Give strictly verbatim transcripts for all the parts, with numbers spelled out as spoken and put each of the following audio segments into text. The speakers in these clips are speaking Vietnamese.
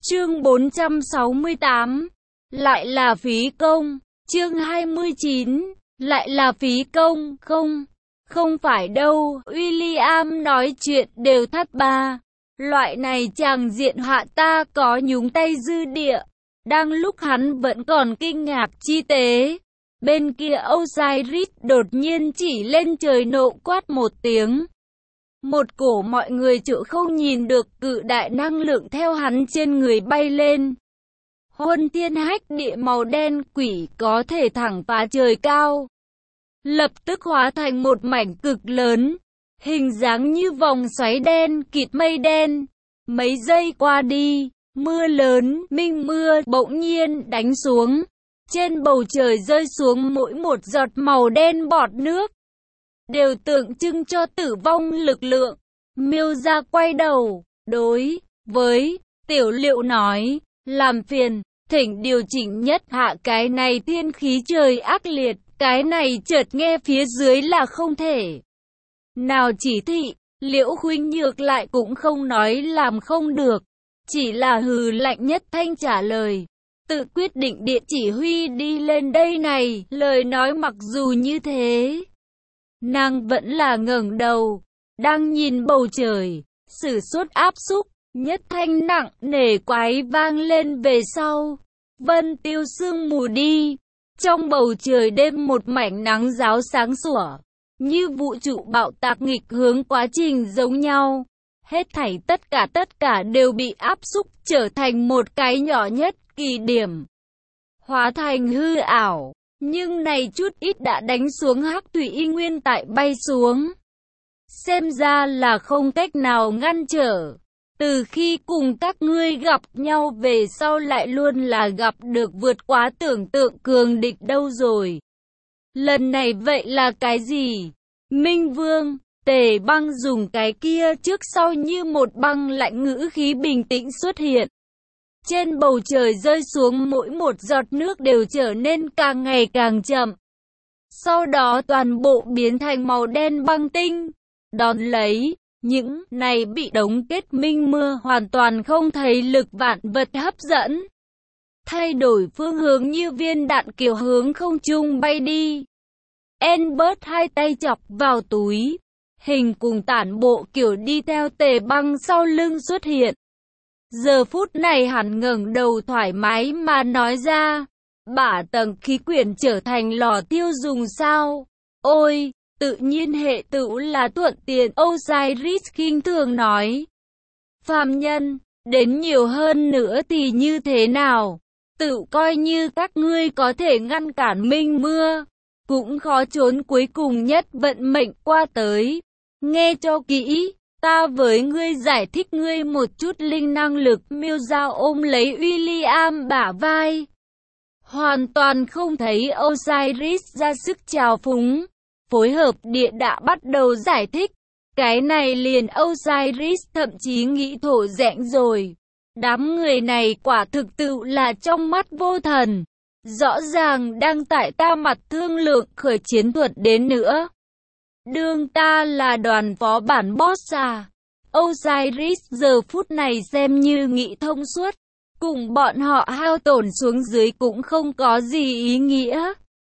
Chương bốn trăm sáu mươi tám. Lại là phí công. Chương hai mươi chín. Lại là phí công. Không, không phải đâu. William nói chuyện đều thắt ba. Loại này chàng diện họa ta có nhúng tay dư địa. Đang lúc hắn vẫn còn kinh ngạc chi tế, bên kia Osiris đột nhiên chỉ lên trời nộ quát một tiếng. Một cổ mọi người chịu không nhìn được cự đại năng lượng theo hắn trên người bay lên. Huân thiên hách địa màu đen quỷ có thể thẳng phá trời cao. Lập tức hóa thành một mảnh cực lớn, hình dáng như vòng xoáy đen kịt mây đen. Mấy giây qua đi, mưa lớn, minh mưa bỗng nhiên đánh xuống. Trên bầu trời rơi xuống mỗi một giọt màu đen bọt nước, đều tượng trưng cho tử vong lực lượng. Miêu gia quay đầu, đối với Tiểu Liệu nói, làm phiền, thỉnh điều chỉnh nhất hạ cái này thiên khí trời ác liệt, cái này chợt nghe phía dưới là không thể nào chỉ thị. Liễu Khuynh Nhược lại cũng không nói làm không được, chỉ là hừ lạnh nhất thanh trả lời. Tự quyết định địa chỉ huy đi lên đây này. Lời nói mặc dù như thế, nàng vẫn là ngẩng đầu, đang nhìn bầu trời, sử sốt áp xúc, nhất thanh nặng nề quái vang lên về sau. Vân tiêu sương mù đi, trong bầu trời đêm một mảnh nắng ráo sáng sủa, như vũ trụ bạo tạc nghịch hướng quá trình giống nhau. Hết thảy tất cả tất cả đều bị áp xúc trở thành một cái nhỏ nhất kỳ điểm, hóa thành hư ảo. Nhưng này chút ít đã đánh xuống hắc thủy y nguyên tại bay xuống, xem ra là không cách nào ngăn trở. Từ khi cùng các ngươi gặp nhau về sau lại luôn là gặp được vượt quá tưởng tượng cường địch đâu rồi. Lần này vậy là cái gì? Minh Vương, Tề Băng dùng cái kia trước sau như một băng lạnh ngữ khí bình tĩnh xuất hiện. Trên bầu trời rơi xuống mỗi một giọt nước đều trở nên càng ngày càng chậm. Sau đó toàn bộ biến thành màu đen băng tinh. Đón lấy, những này bị đóng kết minh mưa hoàn toàn không thấy lực vạn vật hấp dẫn. Thay đổi phương hướng như viên đạn kiều hướng không trung bay đi. Albert hai tay chọc vào túi, hình cùng tản bộ kiểu đi theo Tề Băng sau lưng xuất hiện. Giờ phút này hắn ngẩng đầu thoải mái mà nói ra, bả tầng khí quyển trở thành lò tiêu dùng sao? Ôi, tự nhiên hệ tựu là thuận tiện. Osiris khinh thường nói. Phàm nhân, đến nhiều hơn nữa thì như thế nào? Tự coi như các ngươi có thể ngăn cản minh mưa, cũng khó trốn cuối cùng nhất vận mệnh qua tới. Nghe cho kỹ, ta với ngươi giải thích ngươi một chút linh năng lực. Miêu Giao ôm lấy William bả vai, hoàn toàn không thấy Osiris ra sức chào phúng, phối hợp địa đã bắt đầu giải thích. Cái này liền Osiris thậm chí nghĩ thổ rẽnh rồi. Đám người này quả thực tự là trong mắt vô thần, rõ ràng đang tại ta mặt thương lượng khởi chiến thuật đến nữa. Đương ta là đoàn phó bản boss à? Osiris giờ phút này xem như nghĩ thông suốt, cùng bọn họ hao tổn xuống dưới cũng không có gì ý nghĩa.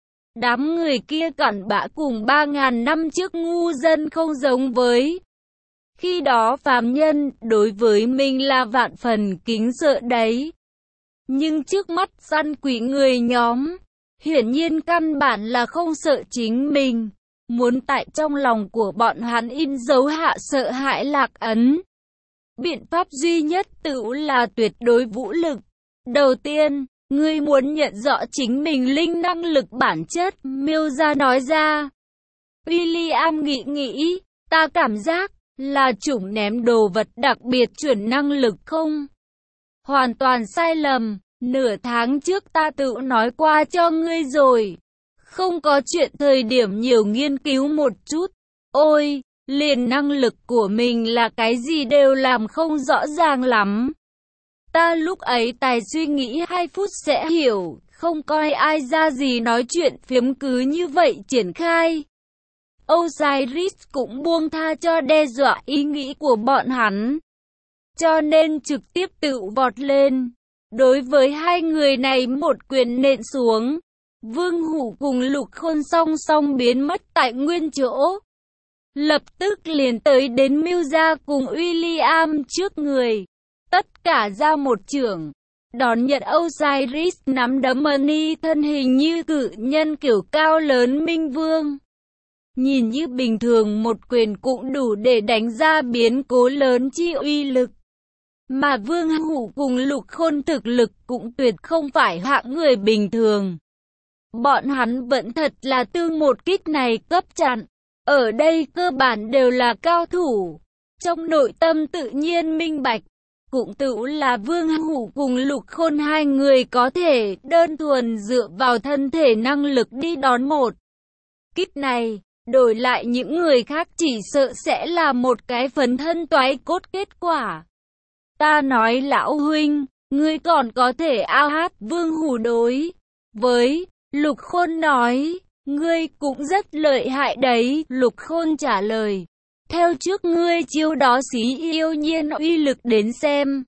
Đám người kia cặn bã cùng ba ngàn năm trước ngu dân không giống với. Khi đó phàm nhân đối với mình là vạn phần kính sợ đấy. Nhưng trước mắt săn quỷ người nhóm, hiển nhiên căn bản là không sợ chính mình. Muốn tại trong lòng của bọn hắn in dấu hạ sợ hãi lạc ấn. Biện pháp duy nhất tự là tuyệt đối vũ lực. Đầu tiên, ngươi muốn nhận rõ chính mình linh năng lực bản chất. Miêu gia nói ra. William nghĩ nghĩ, ta cảm giác là chủng ném đồ vật đặc biệt chuyển năng lực không? Hoàn toàn sai lầm, nửa tháng trước ta tự nói qua cho ngươi rồi. Không có chuyện thời điểm nhiều nghiên cứu một chút. Ôi, liền năng lực của mình là cái gì đều làm không rõ ràng lắm. Ta lúc ấy tài suy nghĩ hai phút sẽ hiểu, không coi ai ra gì nói chuyện phiếm cứ như vậy triển khai. Osiris cũng buông tha cho đe dọa ý nghĩ của bọn hắn. cho nên trực tiếp tự vọt lên. Đối với hai người này một quyền nện xuống, Vương Hủ cùng Lục Khôn song song biến mất tại nguyên chỗ. Lập tức liền tới đến Mưu gia cùng William trước người, tất cả ra một chưởng, đón nhận Osiris nắm đấm Money thân hình như cự nhân kiểu cao lớn Minh Vương. Nhìn như bình thường một quyền cũng đủ để đánh ra biến cố lớn chi uy lực. Mà Vương Hủ cùng Lục Khôn thực lực cũng tuyệt không phải hạng người bình thường. Bọn hắn vẫn thật là tương một kích này cấp chặn. Ở đây cơ bản đều là cao thủ. Trong nội tâm tự nhiên minh bạch. Cũng tự là Vương Hủ cùng Lục Khôn hai người có thể đơn thuần dựa vào thân thể năng lực đi đón một kích này. Đổi lại những người khác chỉ sợ sẽ là một cái phấn thân toái cốt kết quả. Ta nói lão huynh, ngươi còn có thể ao hát. Vương Hủ đối với Lục Khôn nói, ngươi cũng rất lợi hại đấy. Lục Khôn trả lời, theo trước ngươi chiêu đó xí yêu nhiên uy lực đến xem.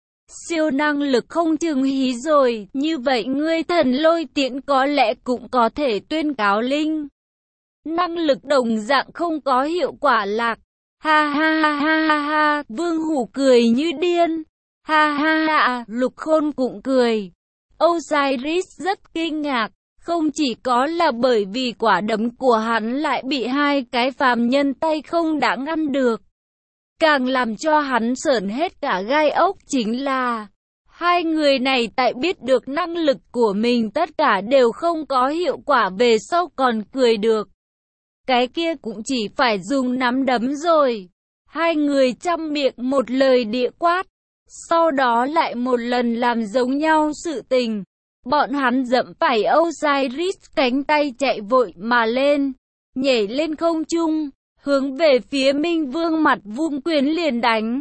Siêu năng lực không chừng hí rồi, như vậy ngươi thần lôi tiễn có lẽ cũng có thể tuyên cáo linh. Năng lực đồng dạng không có hiệu quả lạc. Ha ha ha ha ha ha, Vương Hủ cười như điên. Ha ha ha, Lục Khôn cũng cười. Osiris rất kinh ngạc, không chỉ có là bởi vì quả đấm của hắn lại bị hai cái phàm nhân tay không đã ngăn được. Càng làm cho hắn sởn hết cả gai ốc chính là hai người này tại biết được năng lực của mình tất cả đều không có hiệu quả về sau còn cười được. Cái kia cũng chỉ phải dùng nắm đấm rồi. Hai người trăm miệng một lời địa quát. Sau đó lại một lần làm giống nhau sự tình. Bọn hắn dẫm phải Osiris cánh tay chạy vội mà lên. Nhảy lên không trung. Hướng về phía Minh Vương mặt vung quyền liền đánh.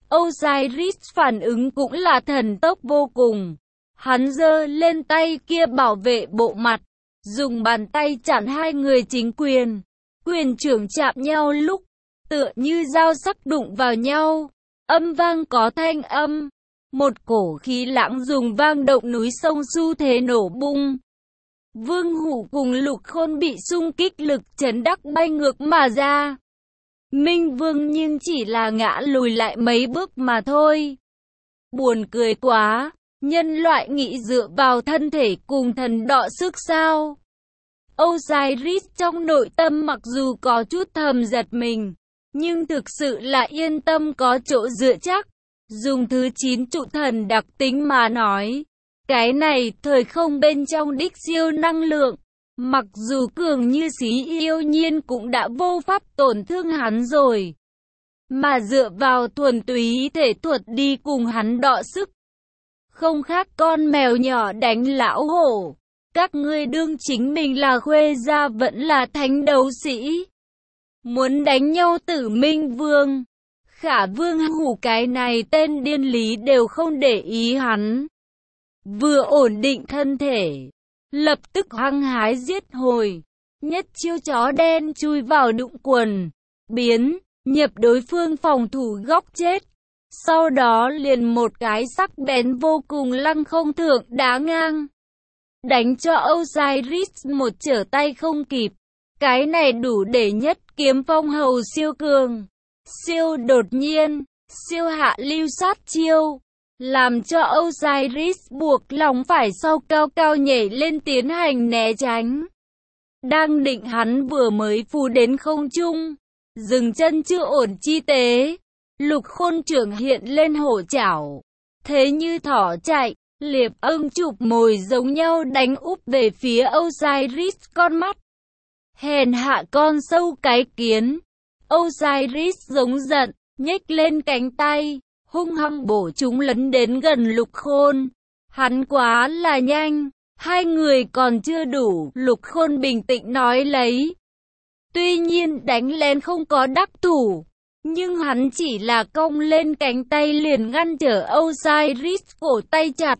Osiris phản ứng cũng là thần tốc vô cùng. Hắn giơ lên tay kia bảo vệ bộ mặt. Dùng bàn tay chặn hai người chính quyền. Quyền trưởng chạm nhau lúc, tựa như dao sắc đụng vào nhau, âm vang có thanh âm, một cổ khí lãng dùng vang động núi sông xu thế nổ bung. Vương Hủ cùng Lục Khôn bị xung kích lực chấn đắc bay ngược mà ra. Minh Vương nhưng chỉ là ngã lùi lại mấy bước mà thôi. Buồn cười quá, nhân loại nghĩ dựa vào thân thể cùng thần đọ sức sao? Osiris trong nội tâm mặc dù có chút thầm giật mình, nhưng thực sự là yên tâm có chỗ dựa chắc. Dùng thứ chín trụ thần đặc tính mà nói, cái này thời không bên trong đích siêu năng lượng, mặc dù cường như xí yêu nhiên cũng đã vô pháp tổn thương hắn rồi. Mà dựa vào thuần túy thể thuật đi cùng hắn đọ sức, không khác con mèo nhỏ đánh lão hổ. Các ngươi đương chính mình là khuê gia vẫn là thánh đấu sĩ. Muốn đánh nhau tử Minh Vương. Khả Vương Hủ cái này tên điên lý đều không để ý hắn. Vừa ổn định thân thể, lập tức hăng hái giết hồi. Nhất chiêu chó đen chui vào đụng quần, biến, nhập đối phương phòng thủ góc chết. Sau đó liền một cái sắc bén vô cùng lăng không thượng đá ngang. Đánh cho Osiris một trở tay không kịp. Cái này đủ để nhất kiếm phong hầu siêu cường, siêu đột nhiên, siêu hạ lưu sát chiêu. Làm cho Osiris buộc lòng phải sau cao cao nhảy lên tiến hành né tránh. Đang định hắn vừa mới phù đến không trung, dừng chân chưa ổn chi tế. Lục Khôn trưởng hiện lên hổ chảo, thế như thỏ chạy. Liệp ưng chụp mồi giống nhau đánh úp về phía Osiris con mắt. Hèn hạ con sâu cái kiến. Osiris giống giận, nhếch lên cánh tay, hung hăng bổ chúng lấn đến gần Lục Khôn. Hắn quá là nhanh, hai người còn chưa đủ. Lục Khôn bình tĩnh nói lấy. Tuy nhiên đánh lén không có đắc thủ, nhưng hắn chỉ là cong lên cánh tay liền ngăn trở Osiris cổ tay chặt.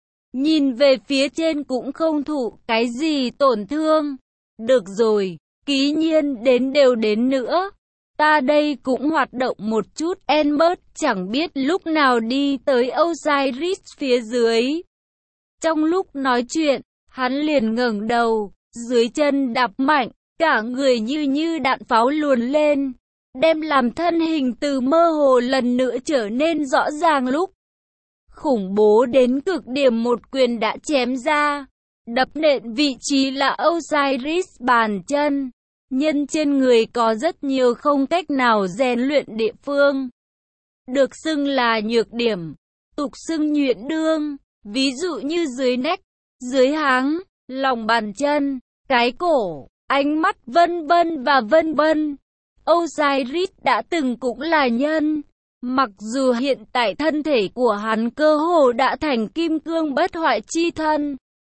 Nhìn về phía trên cũng không thụ cái gì tổn thương. Được rồi, ký nhiên đến đều đến nữa. Ta đây cũng hoạt động một chút. Albert chẳng biết lúc nào đi tới Osiris phía dưới. Trong lúc nói chuyện, hắn liền ngẩng đầu, dưới chân đạp mạnh, cả người như như đạn pháo luồn lên, đem làm thân hình từ mơ hồ lần nữa trở nên rõ ràng lúc khủng bố đến cực điểm. Một quyền đã chém ra, đập nện vị trí là Osiris bàn chân. Nhân trên người có rất nhiều không cách nào rèn luyện địa phương, được xưng là nhược điểm, tục xưng nhuyễn đương, ví dụ như dưới nách, dưới háng, lòng bàn chân, cái cổ, ánh mắt vân vân và vân vân. Osiris đã từng cũng là nhân, mặc dù hiện tại thân thể của hắn cơ hồ đã thành kim cương bất hoại chi thân.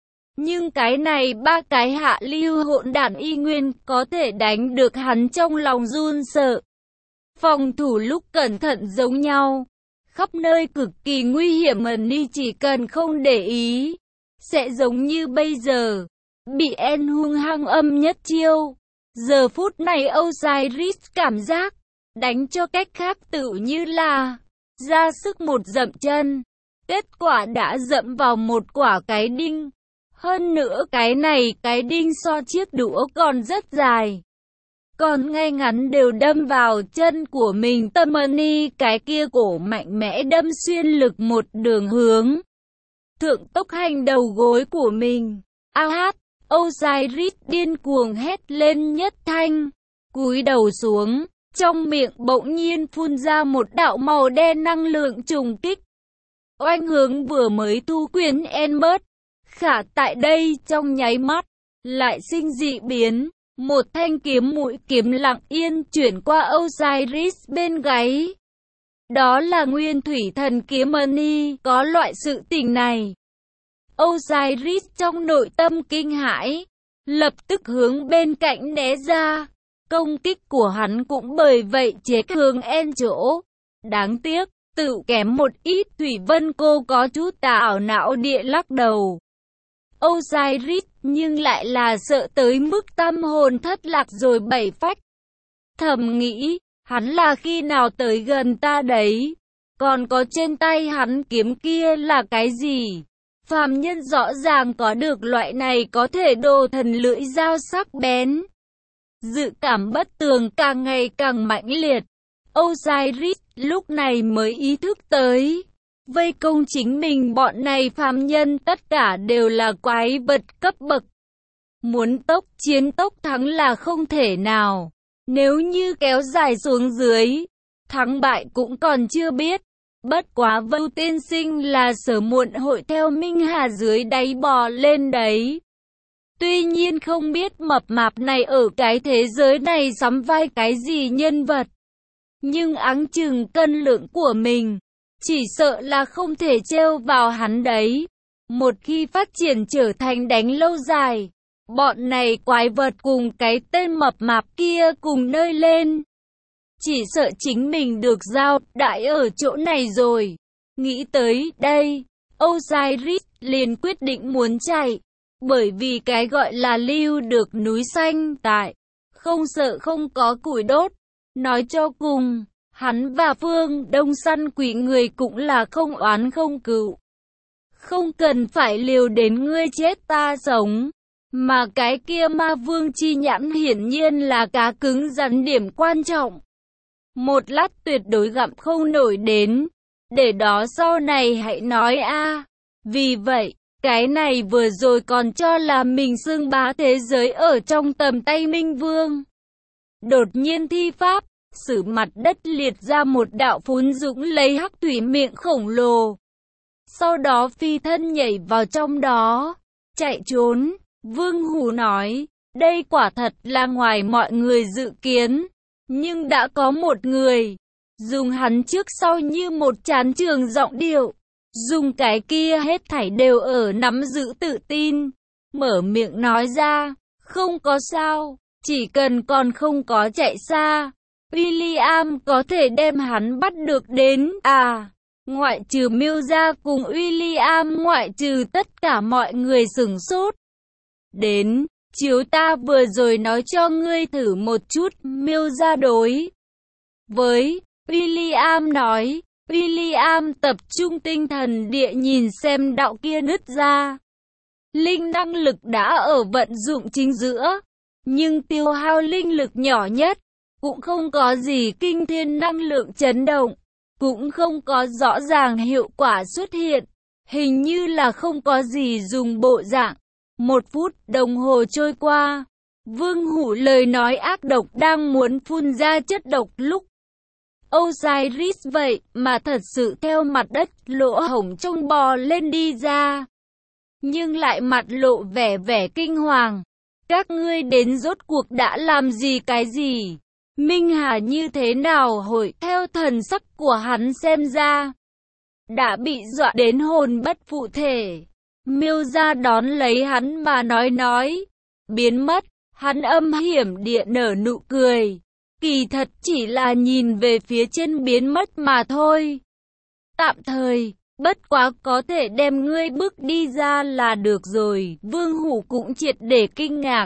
Nhưng cái này ba cái hạ lưu hỗn đản y nguyên có thể đánh được hắn trong lòng run sợ. Phòng thủ lúc cẩn thận giống nhau, khắp nơi cực kỳ nguy hiểm mà ni chỉ cần không để ý, sẽ giống như bây giờ, bị En hung hăng âm nhất chiêu. Giờ phút này Osiris cảm giác, đánh cho cách khác tự như là, ra sức một dậm chân, kết quả đã dậm vào một quả cái đinh. Hơn nữa cái này cái đinh so chiếc đũa còn rất dài, còn ngay ngắn đều đâm vào chân của mình. Tamani cái kia cổ mạnh mẽ đâm xuyên lực một đường hướng thượng tốc hành đầu gối của mình. A hát, Osiris điên cuồng hét lên nhất thanh, cúi đầu xuống, trong miệng bỗng nhiên phun ra một đạo màu đen năng lượng trùng kích, oanh hướng vừa mới thu quyền Albert. Khả tại đây trong nháy mắt, lại sinh dị biến, một thanh kiếm mũi kiếm lặng yên chuyển qua Osiris bên gáy. Đó là nguyên thủy thần kiếm Mani, có loại sự tình này. Osiris trong nội tâm kinh hãi, lập tức hướng bên cạnh né ra. Công kích của hắn cũng bởi vậy chế hướng En chỗ. Đáng tiếc, tự kém một ít. Thủy Vân cô có chút tà ảo não địa lắc đầu. Osiris nhưng lại là sợ tới mức tâm hồn thất lạc rồi bảy phách. Thầm nghĩ, hắn là khi nào tới gần ta đấy? Còn có trên tay hắn kiếm kia là cái gì? Phàm nhân rõ ràng có được loại này có thể đồ thần lưỡi dao sắc bén. Dự cảm bất tường càng ngày càng mãnh liệt. Osiris lúc này mới ý thức tới, vây công chính mình bọn này phàm nhân tất cả đều là quái vật cấp bậc. Muốn tốc chiến tốc thắng là không thể nào. Nếu như kéo dài xuống dưới, thắng bại cũng còn chưa biết. Bất quá Vưu tiên sinh là sớm muộn hội theo Minh Hà dưới đáy bò lên đấy. Tuy nhiên không biết mập mạp này ở cái thế giới này sắm vai cái gì nhân vật. Nhưng áng chừng cân lượng của mình, chỉ sợ là không thể trêu vào hắn đấy. Một khi phát triển trở thành đánh lâu dài, bọn này quái vật cùng cái tên mập mạp kia cùng nơi lên. Chỉ sợ chính mình được giao đại ở chỗ này rồi. Nghĩ tới đây, Osiris liền quyết định muốn chạy. Bởi vì cái gọi là lưu được núi xanh tại, không sợ không có củi đốt. Nói cho cùng, hắn và Phương Đông săn quỷ người cũng là không oán không cừu. Không cần phải liều đến ngươi chết ta sống. Mà cái kia ma vương chi nhãn hiển nhiên là cá cứng rắn điểm quan trọng. Một lát tuyệt đối gặm không nổi đến. Để đó sau này hãy nói a. Vì vậy, cái này vừa rồi còn cho là mình xưng bá thế giới ở trong tầm tay Minh Vương. Đột nhiên thi pháp, sử mặt đất liệt ra một đạo phún dũng lấy hắc thủy miệng khổng lồ. Sau đó phi thân nhảy vào trong đó, chạy trốn. Vương Hủ nói, đây quả thật là ngoài mọi người dự kiến. Nhưng đã có một người, dùng hắn trước sau như một chán trường giọng điệu. Dùng cái kia hết thảy đều ở nắm giữ tự tin. Mở miệng nói ra, không có sao, chỉ cần còn không có chạy xa. William có thể đem hắn bắt được đến, à, ngoại trừ Miêu gia cùng William ngoại trừ tất cả mọi người sửng sốt. Đến, chiếu ta vừa rồi nói cho ngươi thử một chút, Miêu gia đối với William nói. William tập trung tinh thần địa nhìn xem đạo kia nứt ra. Linh năng lực đã ở vận dụng chính giữa, nhưng tiêu hao linh lực nhỏ nhất, cũng không có gì kinh thiên năng lượng chấn động, cũng không có rõ ràng hiệu quả xuất hiện, hình như là không có gì dùng bộ dạng. Một phút đồng hồ trôi qua, Vương Hủ lời nói ác độc đang muốn phun ra chất độc lúc Osiris vậy mà thật sự theo mặt đất lỗ hổng trông bò lên đi ra. Nhưng lại mặt lộ vẻ vẻ kinh hoàng. Các ngươi đến rốt cuộc đã làm gì cái gì? Minh Hà như thế nào hội theo thần sắc của hắn xem ra đã bị dọa đến hồn bất phụ thể. Miêu ra đón lấy hắn mà nói nói. Biến mất, hắn âm hiểm địa nở nụ cười. Kỳ thật chỉ là nhìn về phía trên biến mất mà thôi. Tạm thời, bất quá có thể đem ngươi bước đi ra là được rồi. Vương Hủ cũng triệt để kinh ngạc.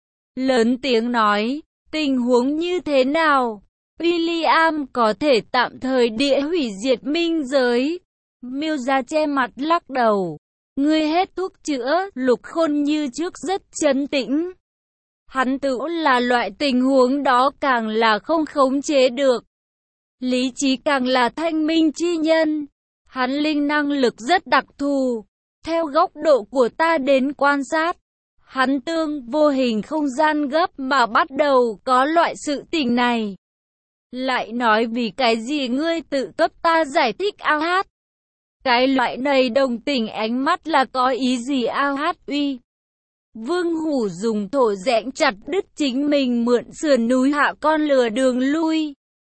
Lớn tiếng nói, tình huống như thế nào? William có thể tạm thời địa hủy diệt minh giới. Miêu ra che mặt lắc đầu. Ngươi hết thuốc chữa, Lục Khôn như trước rất trấn tĩnh. Hắn tự là loại tình huống đó càng là không khống chế được. Lý trí càng là thanh minh chi nhân. Hắn linh năng lực rất đặc thù. Theo góc độ của ta đến quan sát, hắn tương vô hình không gian gấp mà bắt đầu có loại sự tình này. Lại nói vì cái gì ngươi tự cấp ta giải thích ao hát? Cái loại này đồng tình ánh mắt là có ý gì ao hát uy? Vương Hủ dùng thổ rẽnh chặt đứt chính mình mượn sườn núi hạ con lừa đường lui.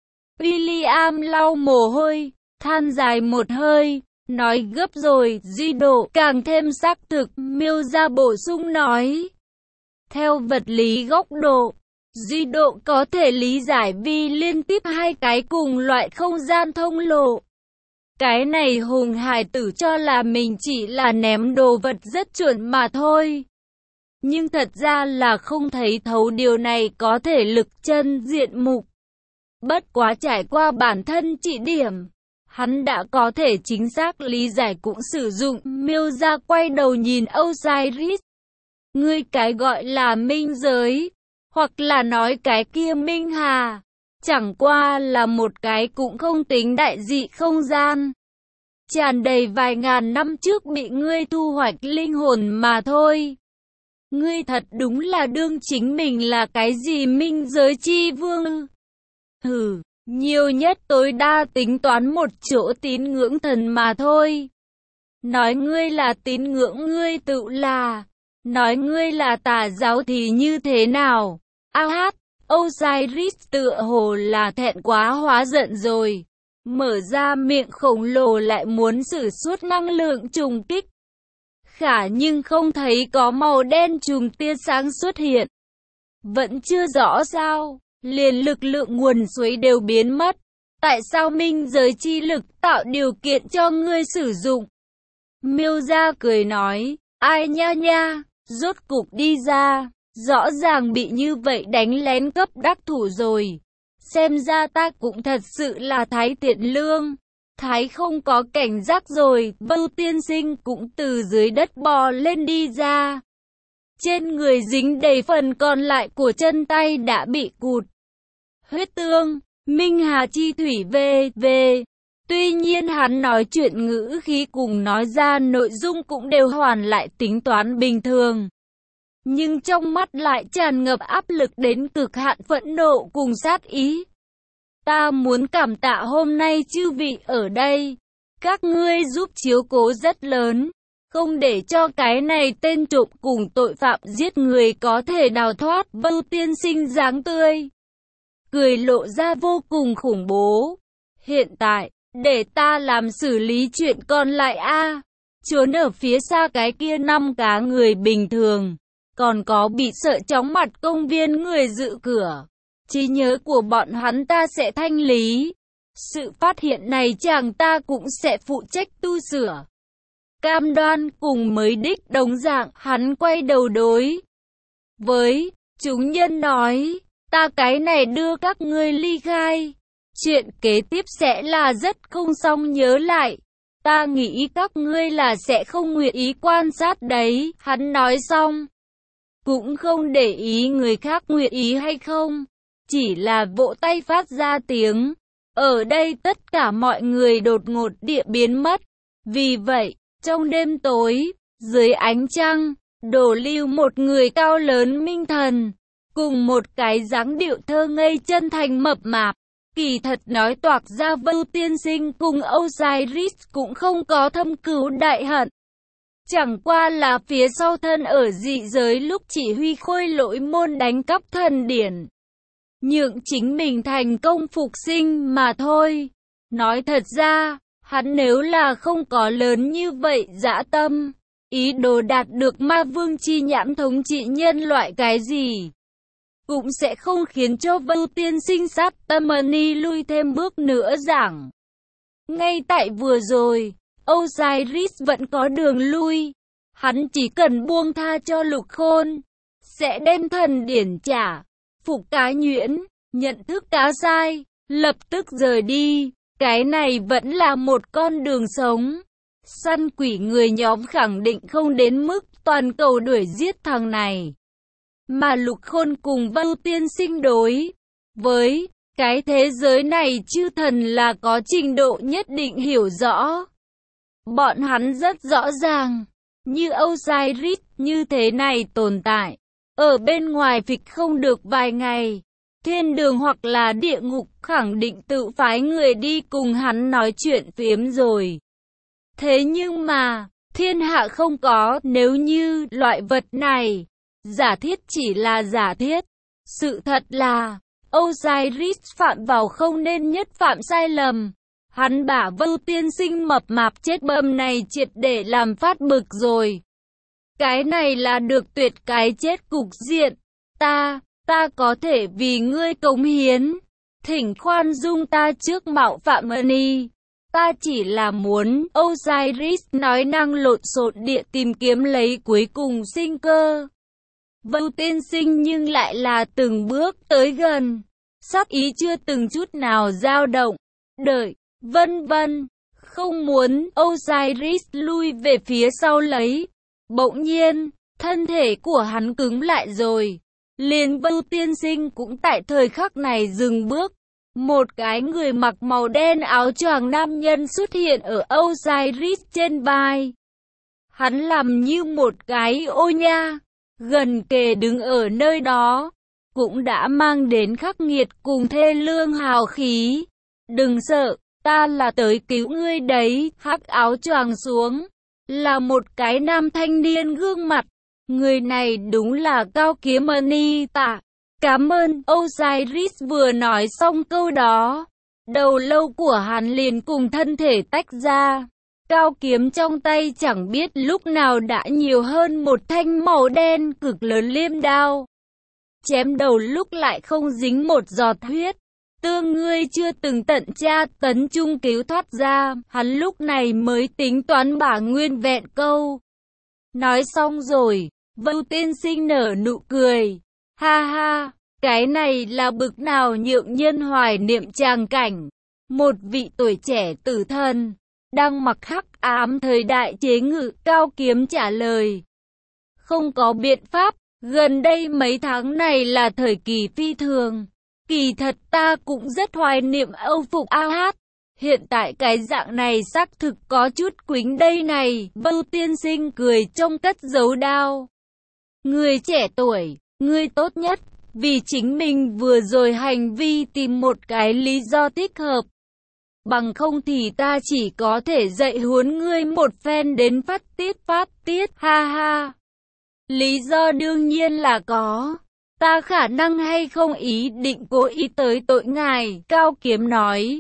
William lau mồ hôi, than dài một hơi, nói gấp rồi, Duy Độ càng thêm xác thực, Miêu ra bổ sung nói. Theo vật lý góc độ, Duy Độ có thể lý giải vì liên tiếp hai cái cùng loại không gian thông lộ. Cái này Hùng Hải tử cho là mình chỉ là ném đồ vật rất chuẩn mà thôi. Nhưng thật ra là không thấy thấu điều này có thể lực chân diện mục. Bất quá trải qua bản thân chỉ điểm, hắn đã có thể chính xác lý giải cũng sử dụng. Miêu ra quay đầu nhìn Osiris. Ngươi cái gọi là minh giới, hoặc là nói cái kia Minh Hà, chẳng qua là một cái cũng không tính đại dị không gian. Tràn đầy vài ngàn năm trước bị ngươi thu hoạch linh hồn mà thôi. Ngươi thật đúng là đương chính mình là cái gì minh giới chi vương. Hừ, nhiều nhất tối đa tính toán một chỗ tín ngưỡng thần mà thôi. Nói ngươi là tín ngưỡng ngươi tự là, nói ngươi là tà giáo thì như thế nào? A hát, Osiris tựa hồ là thẹn quá hóa giận rồi. Mở ra miệng khổng lồ lại muốn sử xuất năng lượng trùng kích. Khả nhưng không thấy có màu đen chùm tia sáng xuất hiện. Vẫn chưa rõ sao, liền lực lượng nguồn suối đều biến mất. Tại sao minh giới chi lực tạo điều kiện cho ngươi sử dụng? Miêu ra cười nói, ai nha nha, rốt cục đi ra, rõ ràng bị như vậy đánh lén cấp đắc thủ rồi. Xem ra ta cũng thật sự là thái thiện lương. Thái không có cảnh giác rồi, Vưu tiên sinh cũng từ dưới đất bò lên đi ra. Trên người dính đầy phần còn lại của chân tay đã bị cụt. Huyết tương, Minh Hà chi thủy về, về. Tuy nhiên hắn nói chuyện ngữ khí cùng nói ra nội dung cũng đều hoàn lại tính toán bình thường. Nhưng trong mắt lại tràn ngập áp lực đến cực hạn phẫn nộ cùng sát ý. Ta muốn cảm tạ hôm nay chư vị ở đây. Các ngươi giúp chiếu cố rất lớn. Không để cho cái này tên trộm cùng tội phạm giết người có thể đào thoát. Vưu tiên sinh dáng tươi cười lộ ra vô cùng khủng bố. Hiện tại, để ta làm xử lý chuyện còn lại a. À, trốn ở phía xa cái kia năm cá người bình thường. Còn có bị sợ chóng mặt công viên người dự cửa. Trí nhớ của bọn hắn ta sẽ thanh lý. Sự phát hiện này chàng ta cũng sẽ phụ trách tu sửa. Cam đoan cùng mới đích đồng dạng, hắn quay đầu đối với chúng nhân nói, ta cái này đưa các ngươi ly khai. Chuyện kế tiếp sẽ là rất không xong nhớ lại. Ta nghĩ các ngươi là sẽ không nguyện ý quan sát đấy. Hắn nói xong, cũng không để ý người khác nguyện ý hay không, chỉ là vỗ tay phát ra tiếng. Ở đây tất cả mọi người đột ngột địa biến mất. Vì vậy, trong đêm tối, dưới ánh trăng, đổ lưu một người cao lớn minh thần, cùng một cái dáng điệu thơ ngây chân thành mập mạp. Kỳ thật nói toạc ra Vưu tiên sinh cùng Osiris cũng không có thâm cừu đại hận. Chẳng qua là phía sau thân ở dị giới lúc chỉ huy khôi lỗi môn đánh cắp thần điển, nhượng chính mình thành công phục sinh mà thôi. Nói thật ra, hắn nếu là không có lớn như vậy dã tâm, ý đồ đạt được ma vương chi nhãn thống trị nhân loại cái gì, cũng sẽ không khiến cho Vưu tiên sinh sát tâm ni lui thêm bước nữa giảng. Ngay tại vừa rồi, Osiris vẫn có đường lui. Hắn chỉ cần buông tha cho Lục Khôn, sẽ đem thần điển trả, phục cá nhuyễn, nhận thức cá sai, lập tức rời đi. Cái này vẫn là một con đường sống. Săn quỷ người nhóm khẳng định không đến mức toàn cầu đuổi giết thằng này. Mà Lục Khôn cùng Vưu tiên sinh đối với cái thế giới này chư thần là có trình độ nhất định hiểu rõ. Bọn hắn rất rõ ràng, như Osiris như thế này tồn tại, ở bên ngoài phịch không được vài ngày, thiên đường hoặc là địa ngục khẳng định tự phái người đi cùng hắn nói chuyện phiếm rồi. Thế nhưng mà, thiên hạ không có nếu như loại vật này. Giả thiết chỉ là giả thiết. Sự thật là, Osiris phạm vào không nên nhất phạm sai lầm. Hắn bả Vưu tiên sinh mập mạp chết bầm này triệt để làm phát bực rồi. Cái này là được tuyệt cái chết cục diện. Ta, ta có thể vì ngươi cống hiến. Thỉnh khoan dung ta trước mạo phạm ân. Ta chỉ là muốn, Osiris nói năng lộn xộn địa tìm kiếm lấy cuối cùng sinh cơ. Vưu tiên sinh nhưng lại là từng bước tới gần, sắc ý chưa từng chút nào dao động, đợi, vân vân, không muốn Osiris lui về phía sau lấy. Bỗng nhiên, thân thể của hắn cứng lại rồi, liền Vưu tiên sinh cũng tại thời khắc này dừng bước. Một cái người mặc màu đen áo choàng nam nhân xuất hiện ở Osiris trên vai. Hắn làm như một cái ô nha, gần kề đứng ở nơi đó, cũng đã mang đến khắc nghiệt cùng thê lương hào khí. Đừng sợ, ta là tới cứu ngươi đấy. Hắc áo choàng xuống, là một cái nam thanh niên gương mặt. Người này đúng là Cao Kiếm Ni Tạ. Cảm ơn. Osiris vừa nói xong câu đó, đầu lâu của hắn liền cùng thân thể tách ra. Cao kiếm trong tay chẳng biết lúc nào đã nhiều hơn một thanh màu đen cực lớn liêm đao. Chém đầu lúc lại không dính một giọt huyết. Tương ngươi chưa từng tận tra tấn trung cứu thoát ra, hắn lúc này mới tính toán bả nguyên vẹn câu. Nói xong rồi, Vưu tiên sinh nở nụ cười. Ha ha, cái này là bực nào nhượng nhân hoài niệm tràng cảnh. Một vị tuổi trẻ tử thần, đang mặc hắc ám thời đại chế ngự. Cao kiếm trả lời. Không có biện pháp, gần đây mấy tháng này là thời kỳ phi thường. Kỳ thật ta cũng rất hoài niệm Âu Phục A Hát. Hiện tại cái dạng này xác thực có chút quính đây này. Vưu tiên sinh cười trong cất giấu đao. Người trẻ tuổi, người tốt nhất, vì chính mình vừa rồi hành vi tìm một cái lý do thích hợp. Bằng không thì ta chỉ có thể dạy huấn ngươi một phen đến phát tiết phát tiết. Ha ha. Lý do đương nhiên là có. Ta khả năng hay không ý định cố ý tới tội ngài. Cao kiếm nói.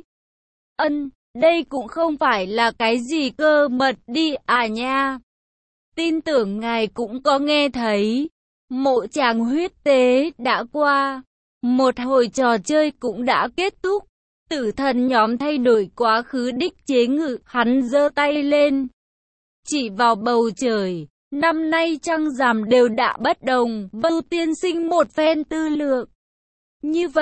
Ân, đây cũng không phải là cái gì cơ mật đi à nha. Tin tưởng ngài cũng có nghe thấy. Mộ tràng huyết tế đã qua. Một hồi trò chơi cũng đã kết thúc. Tử thần nhóm thay đổi quá khứ đích chế ngự. Hắn giơ tay lên, chỉ vào bầu trời. Năm nay trăng rằm đều đã bất đồng. Vưu tiên sinh một phen tư lượng. Như vậy,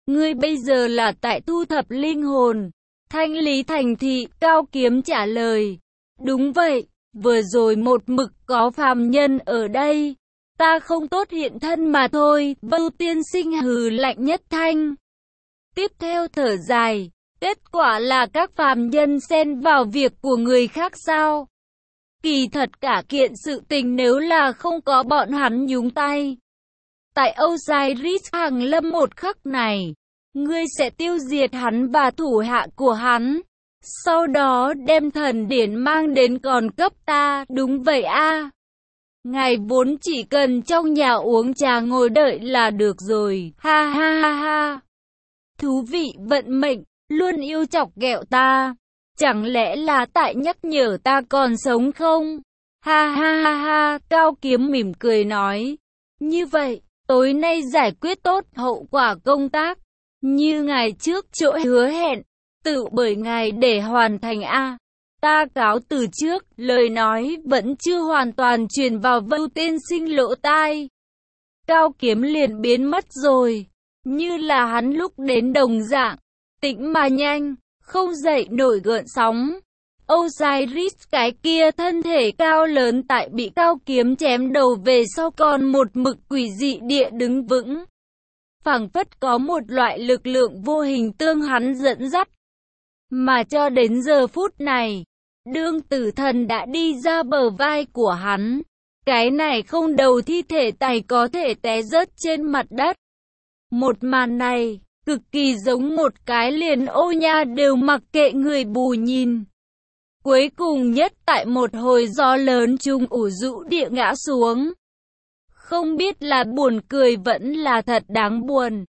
Ngươi bây giờ là tại thu thập linh hồn. Thanh lý thành thị, Cao Kiếm trả lời. Đúng vậy, vừa rồi một mực có phàm nhân ở đây. Ta không tốt hiện thân mà thôi, Vưu tiên sinh hừ lạnh nhất thanh. Tiếp theo thở dài, kết quả là các phàm nhân xen vào việc của người khác sao? Kỳ thật cả kiện sự tình nếu là không có bọn hắn nhúng tay. Tại Osiris hàng lâm một khắc này, ngươi sẽ tiêu diệt hắn và thủ hạ của hắn. Sau đó đem thần điển mang đến còn cấp ta, đúng vậy a. Ngài vốn chỉ cần trong nhà uống trà ngồi đợi là được rồi, ha ha ha ha. Thú vị vận mệnh, luôn yêu chọc ghẹo ta. Chẳng lẽ là tại nhắc nhở ta còn sống không? Ha ha ha ha, Cao Kiếm mỉm cười nói. Như vậy, tối nay giải quyết tốt hậu quả công tác. Như ngài trước chỗ hứa hẹn, tự bởi ngài để hoàn thành a. Ta cáo từ trước, lời nói vẫn chưa hoàn toàn truyền vào Vưu tiên sinh lỗ tai. Cao Kiếm liền biến mất rồi, như là hắn lúc đến đồng dạng, tĩnh mà nhanh, không dậy nổi gợn sóng. Osiris cái kia thân thể cao lớn tại bị Cao Kiếm chém đầu về sau còn một mực quỷ dị địa đứng vững. Phảng phất có một loại lực lượng vô hình tương hắn dẫn dắt. Mà cho đến giờ phút này, đương tử thần đã đi ra bờ vai của hắn. Cái này không đầu thi thể tài có thể té rớt trên mặt đất. Một màn này, cực kỳ giống một cái liền ô nha đều mặc kệ người bù nhìn. Cuối cùng nhất tại một hồi gió lớn trung ủ rũ địa ngã xuống. Không biết là buồn cười vẫn là thật đáng buồn.